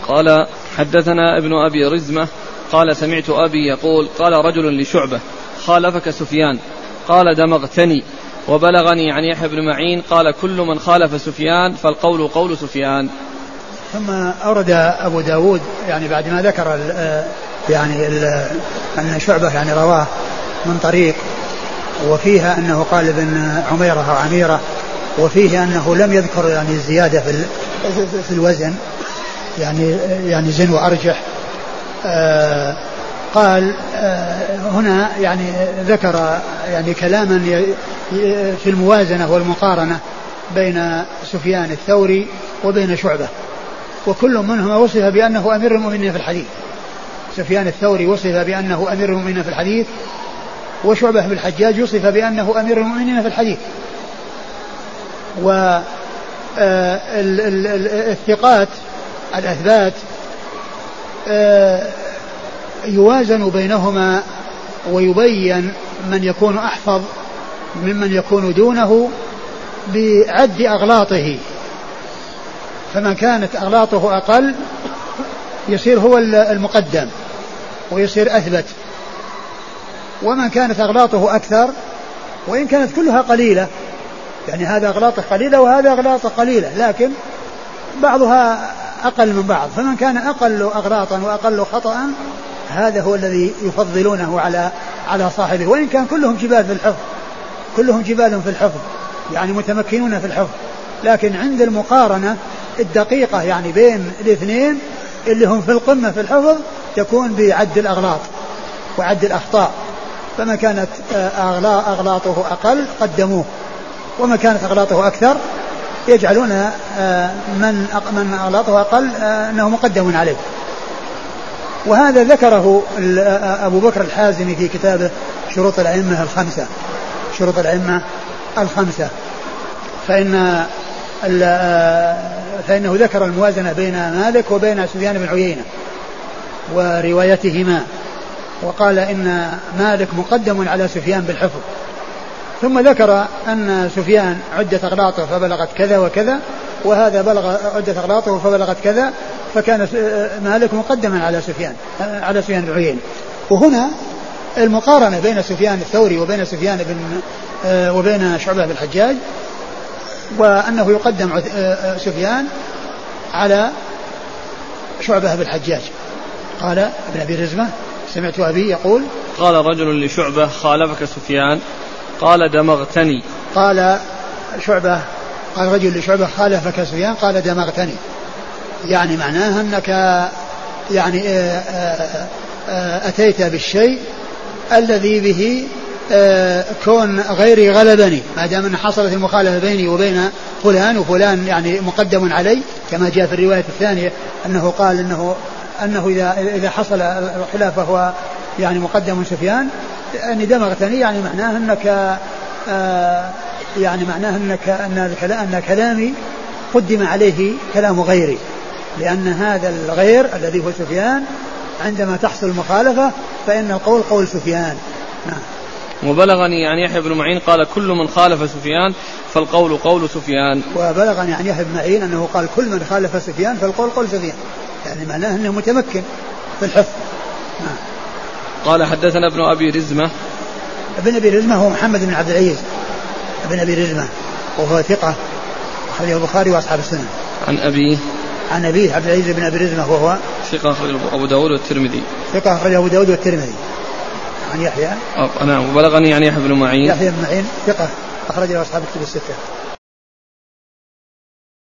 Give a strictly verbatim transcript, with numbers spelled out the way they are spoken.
قال حدثنا ابن أبي رزمة قال سمعت أبي يقول قال رجل لشعبة خالفك سفيان قال دمغتني. وبلغني عن يحيى بن معين قال كل من خالف سفيان فالقول قول سفيان. ثم أورد أبو داود يعني بعد ما ذكر ال يعني ال أن شعبة يعني رواه من طريق وفيها أنه قال ابن عميرة وعميرة وفيه أنه لم يذكر يعني الزيادة في في الوزن يعني يعني زن وأرجح. آه قال آه هنا يعني ذكر يعني كلاما في الموازنة والمقارنة بين سفيان الثوري وبين شعبة وكل منهما وصف بأنه أمير المؤمنين في الحديث. سفيان الثوري وصف بأنه أمير المؤمنين في الحديث وشعبة بن الحجاج وصف بأنه أمير المؤمنين في الحديث. والثقات الأثبات يوازن بينهما ويبين من يكون أحفظ ممن يكون دونه بعد أغلاطه، فمن كانت أغلاطه أقل يصير هو المقدم ويصير أثبت، ومن كانت أغلاطه أكثر وإن كانت كلها قليلة يعني هذا أغلاطه قليلة وهذا أغلاطه قليلة لكن بعضها أقل من بعض، فمن كان أقل أغلاطا وأقل خطأ هذا هو الذي يفضلونه على على صاحبه، وإن كان كلهم جبال في الحفظ كلهم جبال في الحفظ يعني متمكنون في الحفظ، لكن عند المقارنة الدقيقة يعني بين الاثنين اللي هم في القمة في الحفظ تكون بعد الأغلاط وعد الأخطاء، فما كانت أغلاطه أقل قدموه وما كانت أغلاطه أكثر يجعلون من من أغلاطه أقل أنه مقدم عليه. وهذا ذكره أبو بكر الحازمي في كتابه شروط الأئمة الخمسة شروط الأئمة الخمسة فإن فإنه ذكر الموازنة بين مالك وبين سفيان بن عيينة وروايتهما، وقال إن مالك مقدم على سفيان بالحفظ، ثم ذكر أن سفيان عدة أغلاطه فبلغت كذا وكذا وهذا بلغ عدة أغلاطه فبلغت كذا، فكان مالك مقدما على سفيان على سفيان بن عيينة. وهنا المقارنة بين سفيان الثوري وبين سفيان بن وبين شعبة بن الحجاج وأنه يقدم سفيان على شعبة بن الحجاج. قال ابن أبي رزمة سمعت أبي يقول قال رجل لشعبة خالفك سفيان قال دمغتني. قال شعبة قال رجل لشعبة خالفك سفيان قال دمغتني، يعني معناها أنك يعني أتيت بالشيء الذي به كون غيري غلبني، ما دام أن حصلت المخالفة بيني وبين فلان وفلان يعني مقدم علي، كما جاء في الرواية الثانية أنه قال أنه أنه إذا إذا حصل الخلاف فهو يعني مقدم سفيان، أني دمغتني يعني معناه أنك يعني معناه أنك أن أن كلامي قدم عليه كلام غيري، لأن هذا الغير الذي هو سفيان عندما تحصل المخالفة فإن القول قول سفيان. نعم. وبلغني عن يحيى بن معين قال كل من خالف سفيان فالقول قول سفيان. وبلغني عن يحيى بن معين أنه قال كل من خالف سفيان فالقول قول سفيان، يعني معناه أنه متمكن في الحفظ. نعم. قال حدثنا ابن أبي رزمة. ابن أبي رزمة هو محمد بن عبد العزيز ابن أبي رزمة وهو ثقة أخرجه البخاري وأصحاب السنن. عن أبيه عن أبيه عبد العزيز بن أبي رزمة وهو ثقة أخرجه أبو داود والترمذي. ثقة أخرجه أبو داود والترمذي. عن يحيى نعم. وبلغني عن يحيى بن معين يحيى بن معين ثقة أخرجه أصحاب الكتب الستة.